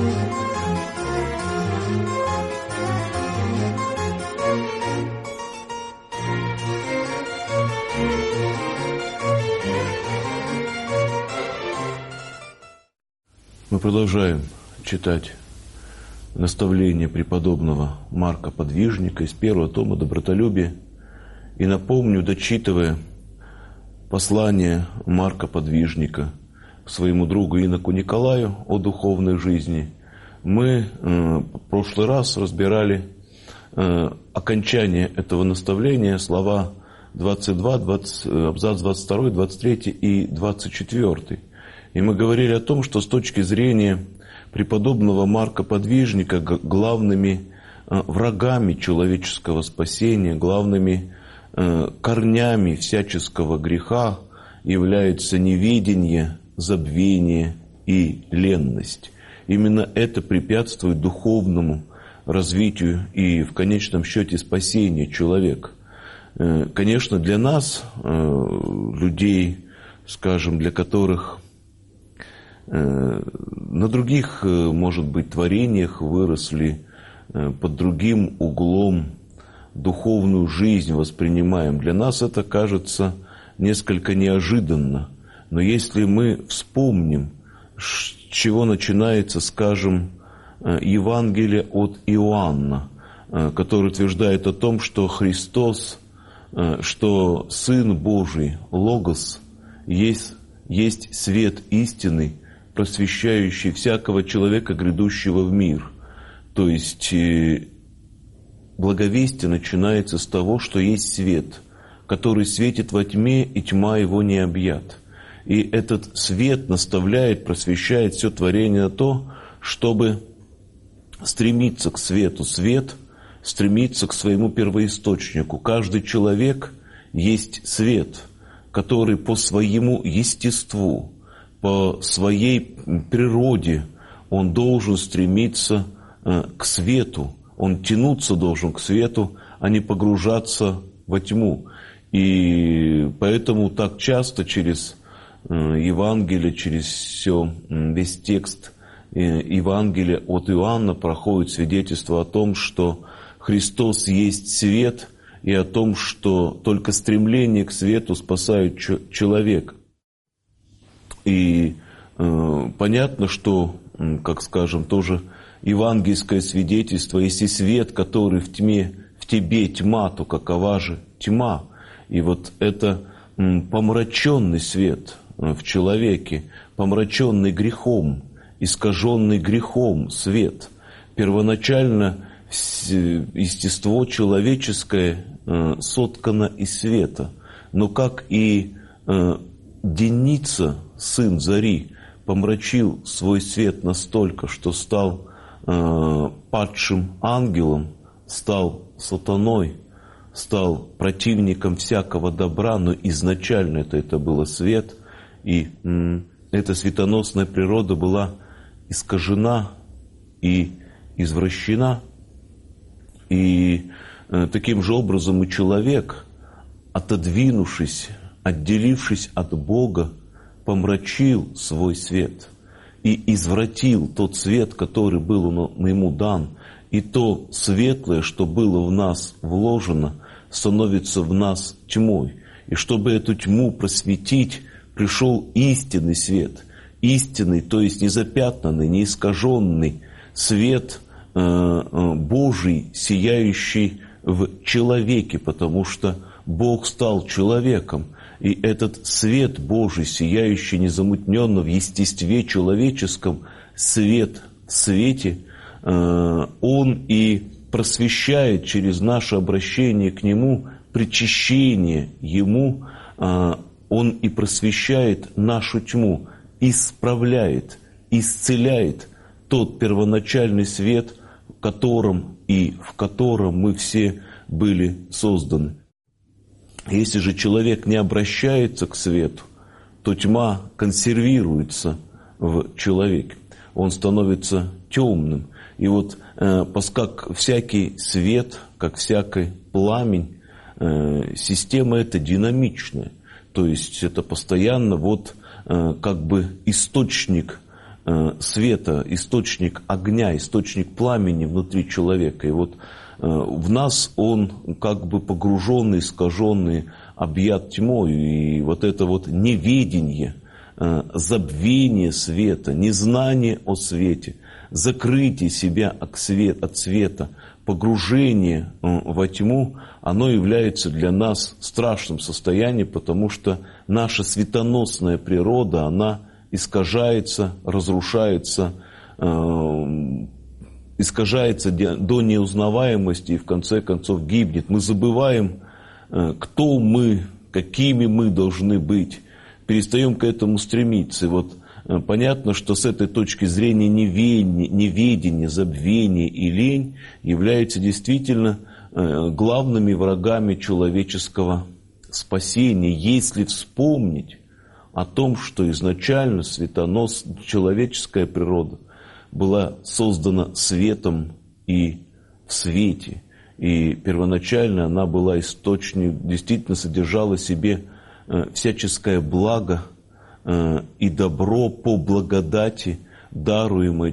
Мы продолжаем читать наставление преподобного Марка Подвижника из первого тома «Добротолюбие». И напомню, дочитывая послание Марка Подвижника к своему другу иноку Николаю о духовной жизни, мы в прошлый раз разбирали окончание этого наставления, слова 22, абзац 22, 23 и 24. И мы говорили о том, что с точки зрения преподобного Марка Подвижника главными врагами человеческого спасения, главными корнями всяческого греха являются неведение, забвение и ленность. Именно это препятствует духовному развитию и в конечном счете спасению человека. Конечно, для нас, людей, скажем, для которых на других, может быть, творениях выросли, под другим углом духовную жизнь воспринимаем. Для нас это кажется несколько неожиданно. Но если мы вспомним, с чего начинается, скажем, Евангелие от Иоанна, который утверждает о том, что Христос, что Сын Божий, Логос, есть свет истины, просвещающий всякого человека, грядущего в мир. То есть благовестие начинается с того, что есть свет, который светит во тьме, и тьма его не объят. И этот свет наставляет, просвещает все творение на то, чтобы стремиться к свету. Свет стремится к своему первоисточнику. Каждый человек есть свет, который по своему естеству, по своей природе он должен стремиться к свету, он тянуться должен к свету, а не погружаться во тьму. И поэтому так часто через Евангелие, через весь текст Евангелия от Иоанна проходит свидетельство о том, что Христос есть свет, и о том, что только стремление к свету спасает человека. И понятно, что, как скажем, тоже евангельское свидетельство, если свет, который в тебе тьма, то какова же тьма? И вот это помраченный свет в человеке, помраченный грехом, искаженный грехом свет. Первоначально естество человеческое соткано из света, но как и Деница, сын Зари, помрачил свой свет настолько, что стал падшим ангелом, стал сатаной, стал противником всякого добра, но изначально это было свет, и эта светоносная природа была искажена и извращена. И таким же образом и человек, отодвинувшись, отделившись от Бога, помрачил свой свет и извратил тот свет, который был ему дан, и то светлое, что было в нас вложено, становится в нас тьмой. И чтобы эту тьму просветить, пришел истинный свет, истинный, то есть незапятнанный, неискаженный свет Божий, сияющий в человеке, потому что Бог стал человеком. И этот свет Божий, сияющий незамутненно в естестве человеческом, свет в свете, он и просвещает через наше обращение к Нему, причащение Ему, он и просвещает нашу тьму, исправляет, исцеляет тот первоначальный свет, в котором мы все были созданы. Если же человек не обращается к свету, то тьма консервируется в человеке. Он становится темным. И вот как всякий свет, как всякий пламень, система эта динамичная. То есть это постоянно как бы источник света, источник огня, источник пламени внутри человека. И вот в нас он как бы погруженный, искаженный, объят тьмой. И вот это вот неведение, забвение света, незнание о свете, закрытие себя от света, погружение во тьму, оно является для нас страшным состоянием, потому что наша светоносная природа, она искажается, разрушается, искажается до неузнаваемости и в конце концов гибнет. Мы забываем, кто мы, какими мы должны быть, перестаем к этому стремиться. И вот понятно, что с этой точки зрения неведение, забвение и лень являются действительно главными врагами человеческого спасения, если вспомнить о том, что изначально человеческая природа была создана светом и в свете. И первоначально она была источником, действительно содержала в себе всяческое благо и добро по благодати, даруемое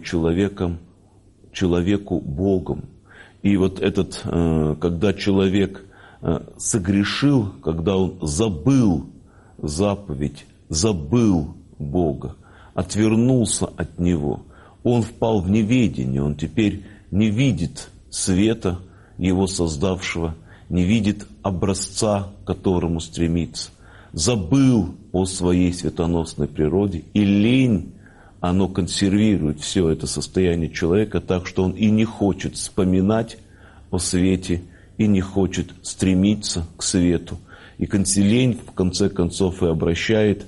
человеку Богом. И вот когда человек согрешил, когда он забыл заповедь, забыл Бога, отвернулся от Него, он впал в неведение, он теперь не видит света Его создавшего, не видит образца, к которому стремится, забыл о своей светоносной природе, и лень, оно консервирует все это состояние человека так, что он и не хочет вспоминать о свете, и не хочет стремиться к свету. И лень, в конце концов, и обращает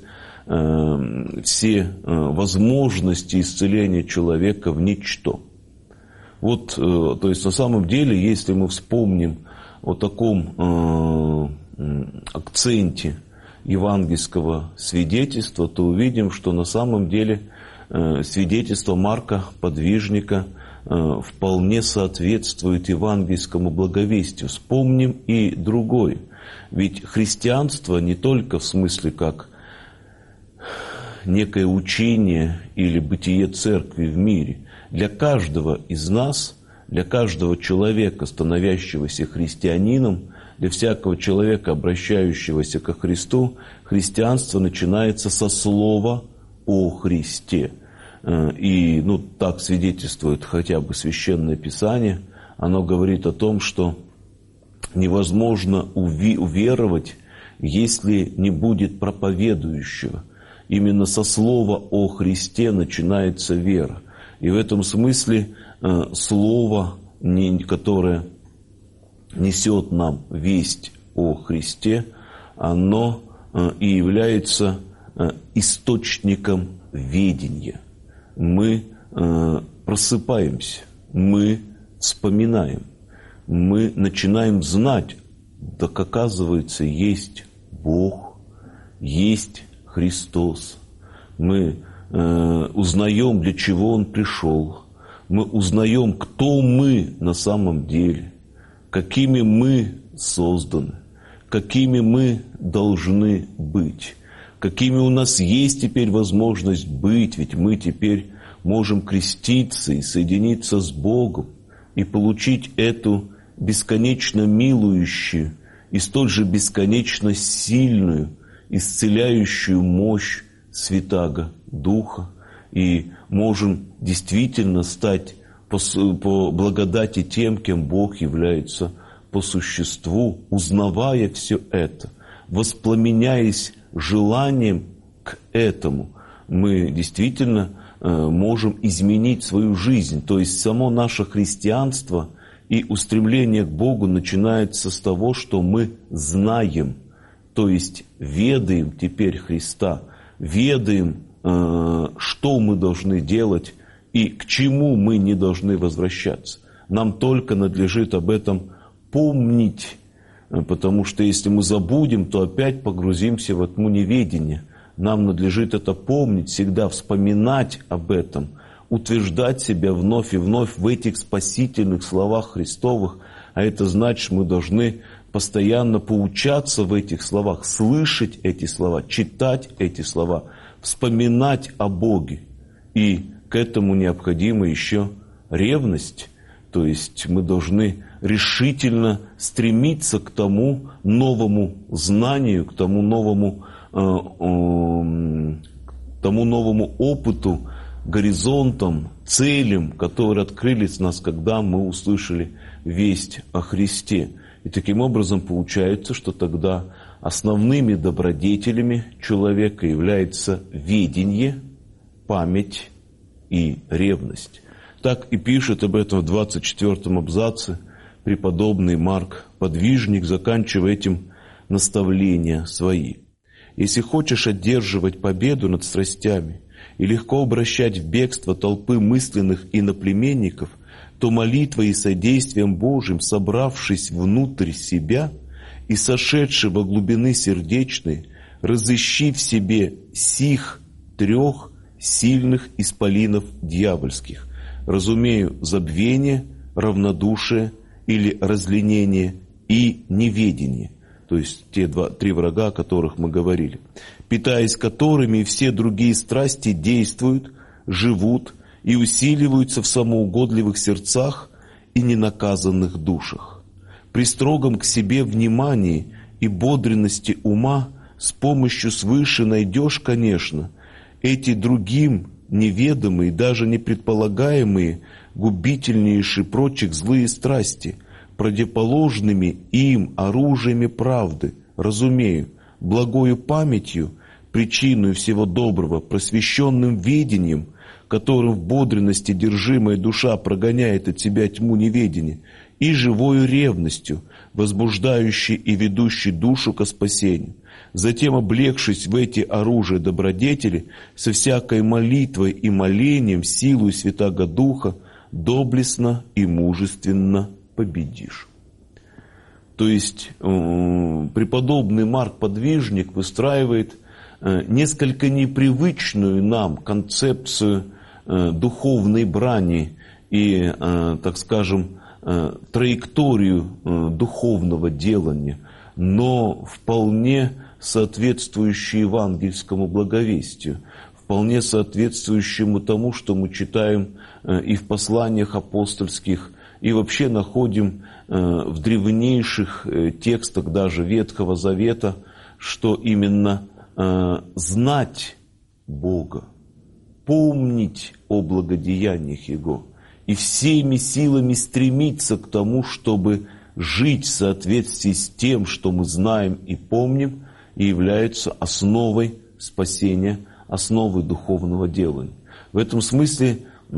все возможности исцеления человека в ничто. Вот, то есть на самом деле, если мы вспомним о таком акценте евангельского свидетельства, то увидим, что на самом деле свидетельство Марка, подвижника, вполне соответствует евангельскому благовестию. Вспомним и другое. Ведь христианство не только в смысле как некое учение или бытие церкви в мире. Для каждого из нас, для каждого человека, становящегося христианином, для всякого человека, обращающегося ко Христу, христианство начинается со слова о Христе. И так свидетельствует хотя бы Священное Писание. Оно говорит о том, что невозможно уверовать, если не будет проповедующего. Именно со слова о Христе начинается вера. И в этом смысле слово, которое несет нам весть о Христе, оно и является источником ведения. Мы просыпаемся, мы вспоминаем, мы начинаем знать, так оказывается, есть Бог, есть Христос. Мы узнаем, для чего Он пришел. Мы узнаем, кто мы на самом деле, какими мы созданы, какими мы должны быть, какими у нас есть теперь возможность быть, ведь мы теперь можем креститься и соединиться с Богом и получить эту бесконечно милующую и столь же бесконечно сильную, исцеляющую мощь Святаго Духа, и можем действительно стать по благодати тем, кем Бог является по существу, узнавая все это, воспламеняясь желанием к этому, мы действительно можем изменить свою жизнь. То есть само наше христианство и устремление к Богу начинается с того, что мы знаем, то есть ведаем теперь Христа, ведаем, что мы должны делать и к чему мы не должны возвращаться. Нам только надлежит об этом помнить, потому что если мы забудем, то опять погрузимся во тьму неведения. Нам надлежит это помнить, всегда вспоминать об этом, утверждать себя вновь и вновь в этих спасительных словах Христовых. А это значит, мы должны постоянно поучаться в этих словах, слышать эти слова, читать эти слова, вспоминать о Боге и к этому необходима еще ревность. То есть мы должны решительно стремиться к тому новому знанию, к тому новому опыту, горизонтам, целям, которые открылись в нас, когда мы услышали весть о Христе. И таким образом получается, что тогда основными добродетелями человека является ведение, память и ревность. Так и пишет об этом в 24 абзаце преподобный Марк Подвижник, заканчивая этим наставления свои. Если хочешь одерживать победу над страстями и легко обращать в бегство толпы мысленных иноплеменников, то молитвой и содействием Божьим, собравшись внутрь себя и сошедши во глубины сердечные, разыщи в себе сих 3 сильных исполинов дьявольских. Разумею, забвение, равнодушие или разленение и неведение. То есть те 3 врага, о которых мы говорили. Питаясь которыми все другие страсти действуют, живут и усиливаются в самоугодливых сердцах и ненаказанных душах. При строгом к себе внимании и бодренности ума с помощью свыше найдешь, конечно, эти другим неведомые, даже не предполагаемые, губительнейшие прочих злые страсти, противоположными им оружиями правды, разумею, благою памятью, причиной всего доброго, просвещенным ведением, которым в бодренности держимая душа прогоняет от себя тьму неведения, и живою ревностью, возбуждающей и ведущей душу ко спасению. Затем, облегшись в эти оружия добродетели, со всякой молитвой и молением, силою Святаго Духа, доблестно и мужественно победишь. То есть преподобный Марк Подвижник выстраивает несколько непривычную нам концепцию духовной брани и, так скажем, траекторию духовного делания, но вполне соответствующую евангельскому благовестию, вполне соответствующему тому, что мы читаем и в посланиях апостольских, и вообще находим в древнейших текстах даже Ветхого Завета, что именно знать Бога, помнить о благодеяниях Его и всеми силами стремиться к тому, чтобы жить в соответствии с тем, что мы знаем и помним, и является основой спасения, основой духовного делания. В этом смысле,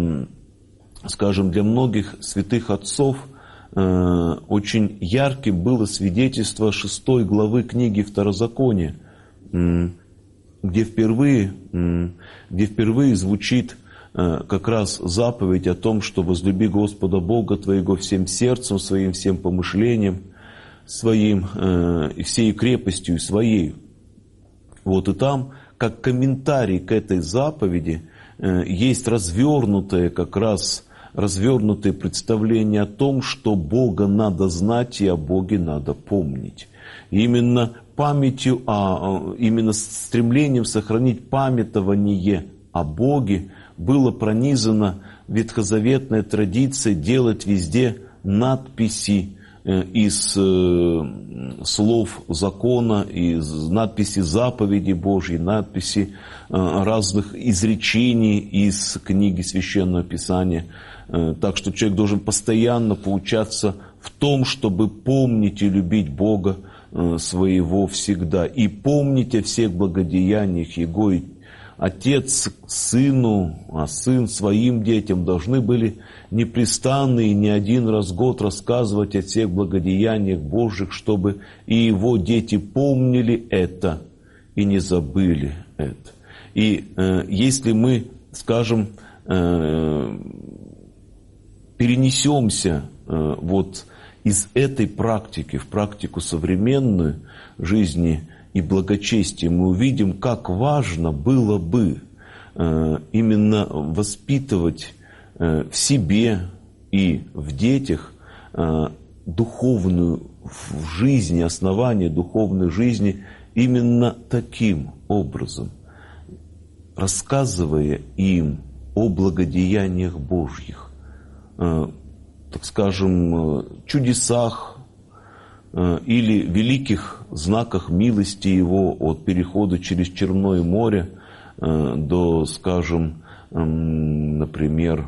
скажем, для многих святых отцов очень ярким было свидетельство 6 главы книги Второзакония, где впервые звучит как раз заповедь о том, что возлюби Господа Бога твоего всем сердцем своим, всем помышлением своим, и всей крепостью своей. Вот и там, как комментарий к этой заповеди, есть развернутое представление о том, что Бога надо знать и о Боге надо помнить. И именно памятью, именно стремлением сохранить памятование о Боге было пронизано ветхозаветная традиция делать везде надписи из слов закона, из надписи заповеди Божьей, надписи разных изречений из книги Священного Писания. Так что человек должен постоянно поучаться в том, чтобы помнить и любить Бога своего всегда, и помнить о всех благодеяниях Его. И отец сыну, а сын своим детям должны были непрестанно и не один раз в год рассказывать о всех благодеяниях Божьих, чтобы и его дети помнили это и не забыли это. И если мы, скажем, перенесемся вот из этой практики в практику современную жизни и благочестия, мы увидим, как важно было бы именно воспитывать в себе и в детях духовную жизнь, основание духовной жизни именно таким образом, рассказывая им о благодеяниях Божьих, так скажем, чудесах или великих знаках милости Его от перехода через Черное море до, скажем, например,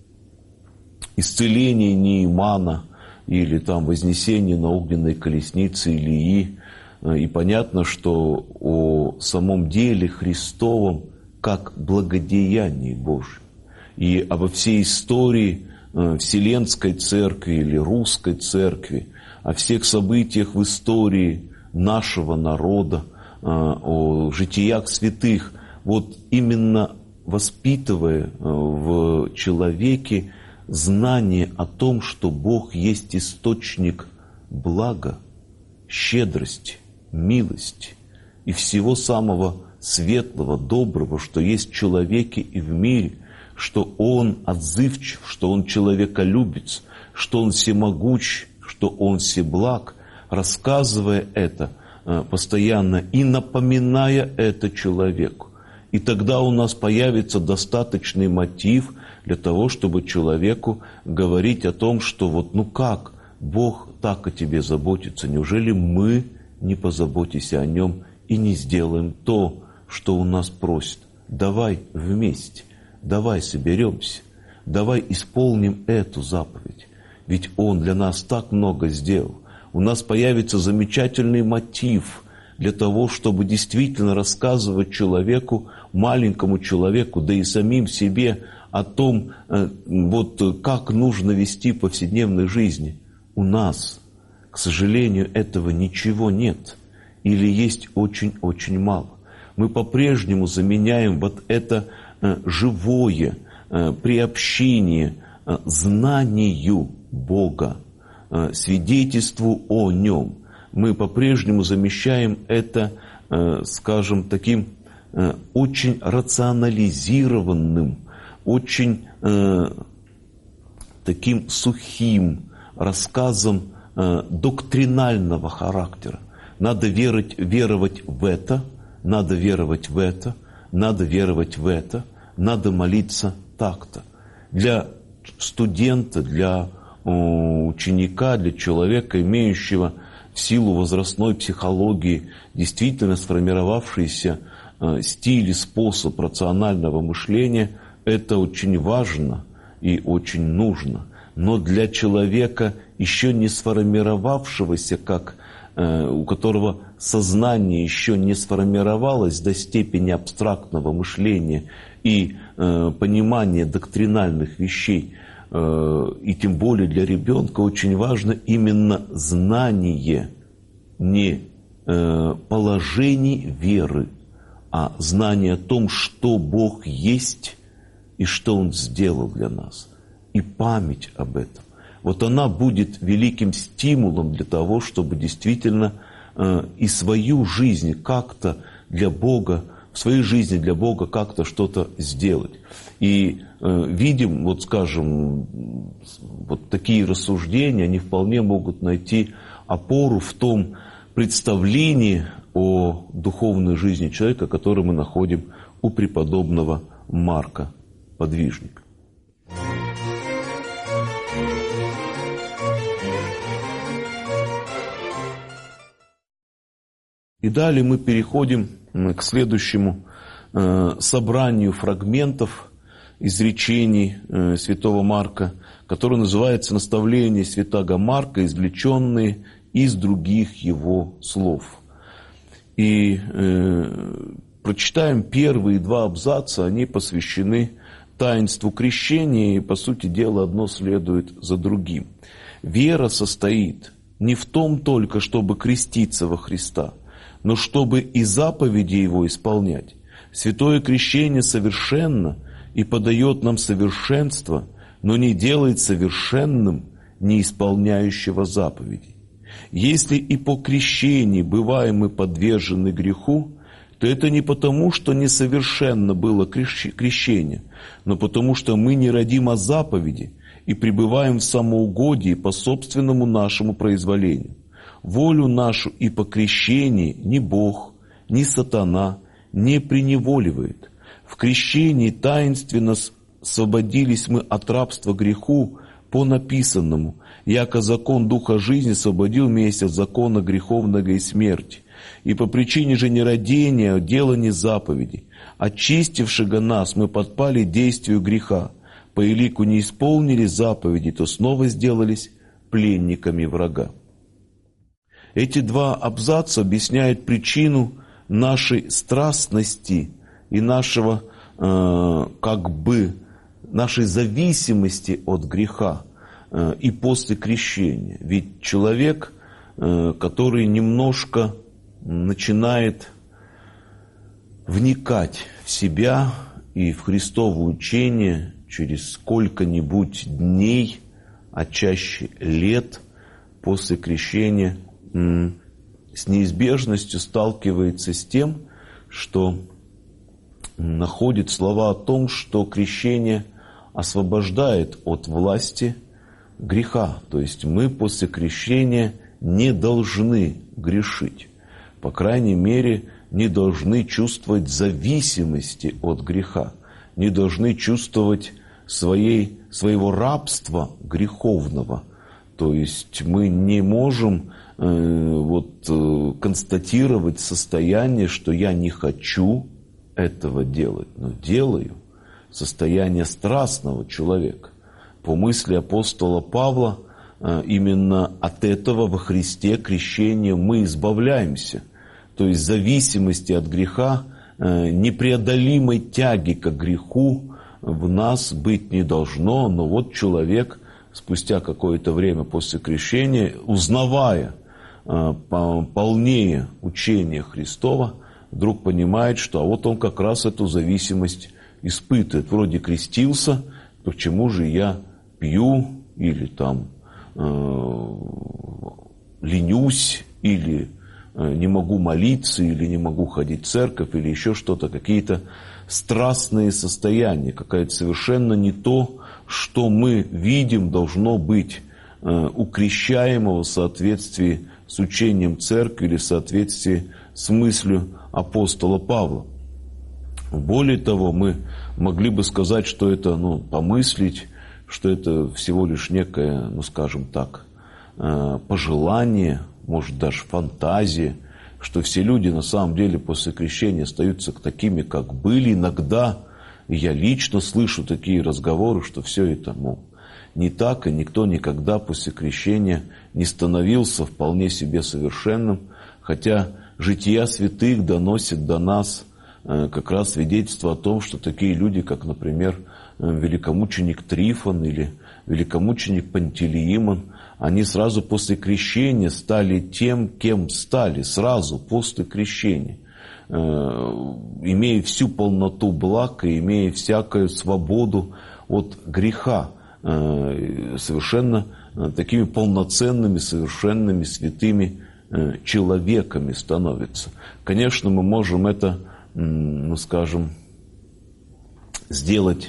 исцеления Неимана или там вознесения на огненной колеснице Илии. И понятно, что о самом деле Христовом как благодеянии Божьем. И обо всей истории Вселенской Церкви или Русской Церкви, о всех событиях в истории нашего народа, о житиях святых, вот именно воспитывая в человеке знание о том, что Бог есть источник блага, щедрости, милости и всего самого светлого, доброго, что есть в человеке и в мире, что Он отзывчив, что Он человеколюбец, что Он всемогущ, что Он всеблаг, рассказывая это постоянно и напоминая это человеку. И тогда у нас появится достаточный мотив для того, чтобы человеку говорить о том, что вот ну как, Бог так о тебе заботится, неужели мы не позаботимся о Нем и не сделаем то, что у нас просит? Давай вместе, давай соберемся, давай исполним эту заповедь, ведь Он для нас так много сделал. У нас появится замечательный мотив для того, чтобы действительно рассказывать человеку, маленькому человеку, да и самим себе о том, вот как нужно вести в повседневной жизни. У нас, к сожалению, этого ничего нет или есть очень-очень мало. Мы по-прежнему заменяем вот это живое приобщение знанию Бога, свидетельству о Нем. Мы по-прежнему замещаем это, скажем, таким очень рационализированным, очень таким сухим рассказом доктринального характера. Надо веровать в это, надо веровать в это, надо веровать в это, надо молиться так-то. Для студента, для ученика, для человека, имеющего в силу возрастной психологии действительно сформировавшийся стиль и способ рационального мышления, это очень важно и очень нужно. Но для человека, еще не сформировавшегося, у которого сознание еще не сформировалось до степени абстрактного мышления и понимания доктринальных вещей, и тем более для ребенка очень важно именно знание не положений веры, а знание о том, что Бог есть и что Он сделал для нас, и память об этом. Вот она будет великим стимулом для того, чтобы действительно и свою жизнь как-то для Бога, в своей жизни для Бога как-то что-то сделать. И видим, вот скажем, вот такие рассуждения, они вполне могут найти опору в том представлении о духовной жизни человека, которое мы находим у преподобного Марка Подвижника. И далее мы переходим к следующему собранию фрагментов изречений святого Марка, которое называется «Наставления святаго Марка, извлеченные из других его слов». И прочитаем первые два абзаца, они посвящены таинству крещения, и, по сути дела, одно следует за другим. «Вера состоит не в том только, чтобы креститься во Христа, но чтобы и заповеди Его исполнять. Святое крещение совершенно и подает нам совершенство, но не делает совершенным не исполняющего заповедей. Если и по крещении бываем мы подвержены греху, то это не потому, что несовершенно было крещение, но потому, что мы не родим о заповеди и пребываем в самоугодии по собственному нашему произволению. Волю нашу и по крещении ни Бог, ни сатана не преневоливает. В крещении таинственно освободились мы от рабства греху по написанному, яко закон Духа жизни освободил меня от закона греховного и смерти. И по причине же нерадения, делания заповедей, очистившего нас, мы подпали действию греха. По елику не исполнили заповеди, то снова сделались пленниками врага. Эти два абзаца объясняют причину нашей страстности и нашей зависимости от греха и после крещения. Ведь человек, который немножко начинает вникать в себя и в Христово учение через сколько-нибудь дней, а чаще лет после крещения, с неизбежностью сталкивается с тем, что находит слова о том, что крещение освобождает от власти греха. То есть мы после крещения не должны грешить. По крайней мере, не должны чувствовать зависимости от греха, не должны чувствовать своего рабства греховного. То есть мы не можем констатировать состояние, что я не хочу этого делать, но делаю. Состояние страстного человека. По мысли апостола Павла, именно от этого во Христе крещения мы избавляемся. То есть зависимости от греха, непреодолимой тяги к греху в нас быть не должно. Но вот человек спустя какое-то время после крещения, узнавая полнее учение Христова, вдруг понимает, что вот он как раз эту зависимость испытывает. Вроде крестился, почему же я пью или там ленюсь, или не могу молиться, или не могу ходить в церковь, или еще что-то, какие-то страстные состояния, какая-то совершенно не то, что мы видим, должно быть у крещаемого в соответствии с учением церкви или в соответствии с мыслью апостола Павла. Более того, мы могли бы сказать, что это, помыслить, что это всего лишь некое, скажем так, пожелание, может даже фантазия, что все люди на самом деле после крещения остаются такими, как были иногда. И я лично слышу такие разговоры, что все это, не так, и никто никогда после крещения не становился вполне себе совершенным, хотя жития святых доносят до нас как раз свидетельство о том, что такие люди, как, например, великомученик Трифон или великомученик Пантелеимон, они сразу после крещения стали тем, кем стали, сразу после крещения, имея всю полноту благ и имея всякую свободу от греха, совершенно такими полноценными, совершенными, святыми человеками становятся. Конечно, мы можем это, сделать,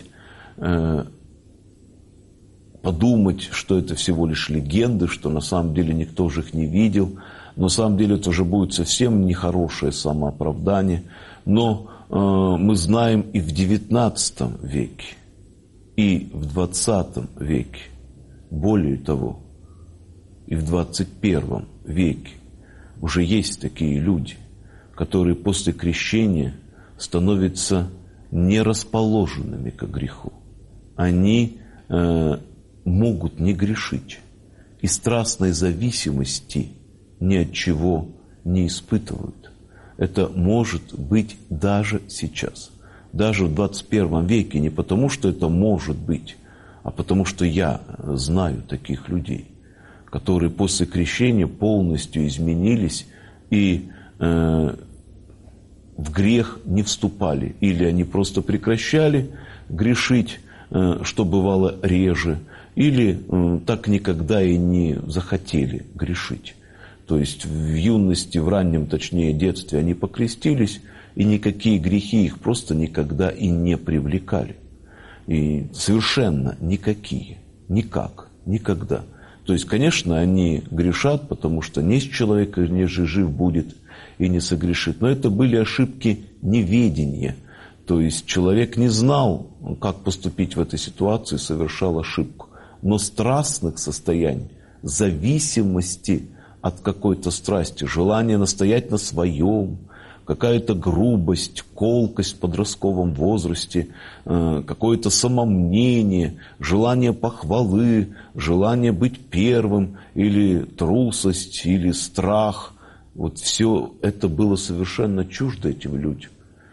подумать, что это всего лишь легенды, что на самом деле никто же их не видел. Но на самом деле это уже будет совсем нехорошее самооправдание. Но мы знаем и в XIX веке, и в XX веке, более того, и в XXI веке уже есть такие люди, которые после крещения становятся нерасположенными к греху. Они могут не грешить и страстной зависимости ни от чего не испытывают. Это может быть даже сейчас, даже в 21 веке, не потому, что это может быть, а потому, что я знаю таких людей, которые после крещения полностью изменились и в грех не вступали. Или они просто прекращали грешить, что бывало реже, или так никогда и не захотели грешить. То есть в юности, в раннем, точнее, детстве они покрестились, и никакие грехи их просто никогда и не привлекали. И совершенно никакие, никак, никогда. То есть, конечно, они грешат, потому что несть человека, неже жив будет и не согрешит. Но это были ошибки неведения. То есть человек не знал, как поступить в этой ситуации, совершал ошибку. Но страстных состояний, зависимости от какой-то страсти, желание настоять на своем, какая-то грубость, колкость в подростковом возрасте, какое-то самомнение, желание похвалы, желание быть первым, или трусость, или страх. Вот все это было совершенно чуждо этим людям.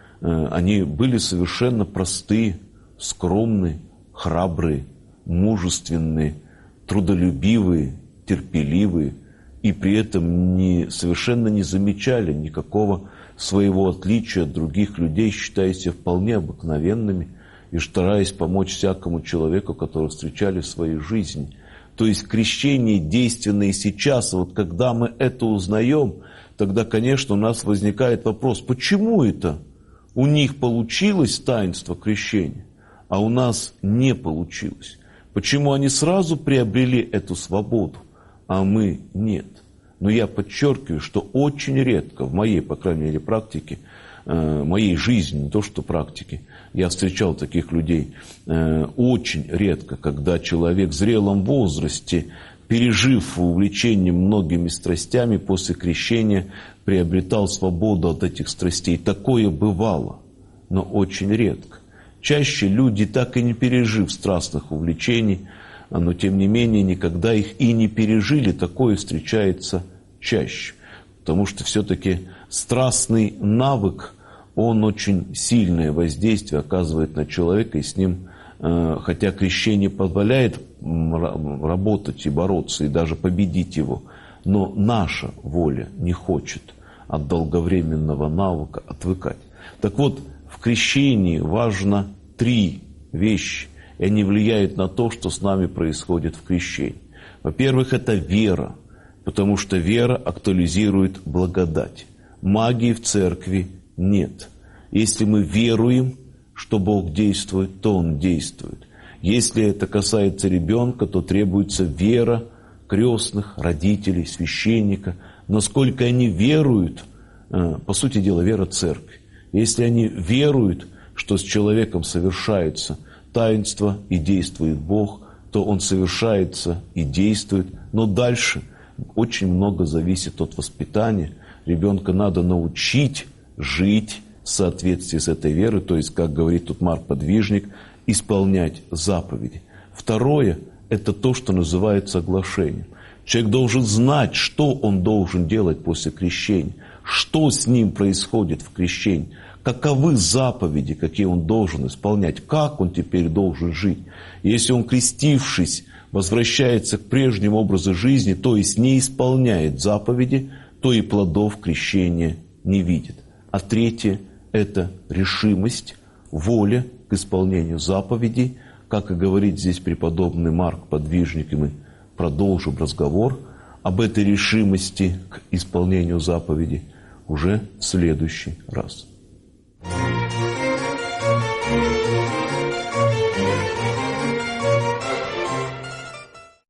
Они были совершенно простые, скромные, храбрые, мужественные, трудолюбивые, терпеливые, и при этом совершенно не замечали никакого своего отличия от других людей, считая себя вполне обыкновенными и стараясь помочь всякому человеку, которого встречали в своей жизни. То есть крещение действенное и сейчас. Вот когда мы это узнаем, тогда, конечно, у нас возникает вопрос, почему это у них получилось таинство крещения, а у нас не получилось? Почему они сразу приобрели эту свободу, а мы нет? Но я подчеркиваю, что очень редко в моей, по крайней мере, практике, моей жизни, не то что практике, я встречал таких людей, очень редко, когда человек в зрелом возрасте, пережив увлечение многими страстями, после крещения приобретал свободу от этих страстей. Такое бывало, но очень редко. Чаще люди, так и не пережив страстных увлечений, но тем не менее никогда их и не пережили, такое встречается чаще. Потому что все-таки страстный навык, он очень сильное воздействие оказывает на человека, и с ним, хотя крещение позволяет работать и бороться, и даже победить его, но наша воля не хочет от долговременного навыка отвыкать. Так вот, в крещении важно 3 вещи, и они влияют на то, что с нами происходит в крещении. Во-первых, это вера, потому что вера актуализирует благодать. Магии в церкви нет. Если мы веруем, что Бог действует, то Он действует. Если это касается ребенка, то требуется вера крестных, родителей, священника. Насколько они веруют, по сути дела, вера церкви. Если они веруют, что с человеком совершается таинство и действует Бог, то он совершается и действует. Но дальше очень много зависит от воспитания. Ребенка надо научить жить в соответствии с этой верой, то есть, как говорит тут Марк Подвижник, исполнять заповеди. Второе – это то, что называется оглашением. Человек должен знать, что он должен делать после крещения, что с ним происходит в крещении, каковы заповеди, какие он должен исполнять, как он теперь должен жить. Если он, крестившись, возвращается к прежнему образу жизни, то есть не исполняет заповеди, то и плодов крещения не видит. А третье – это решимость, воля к исполнению заповедей. Как и говорит здесь преподобный Марк Подвижник, и мы продолжим разговор об этой решимости к исполнению заповедей уже в следующий раз.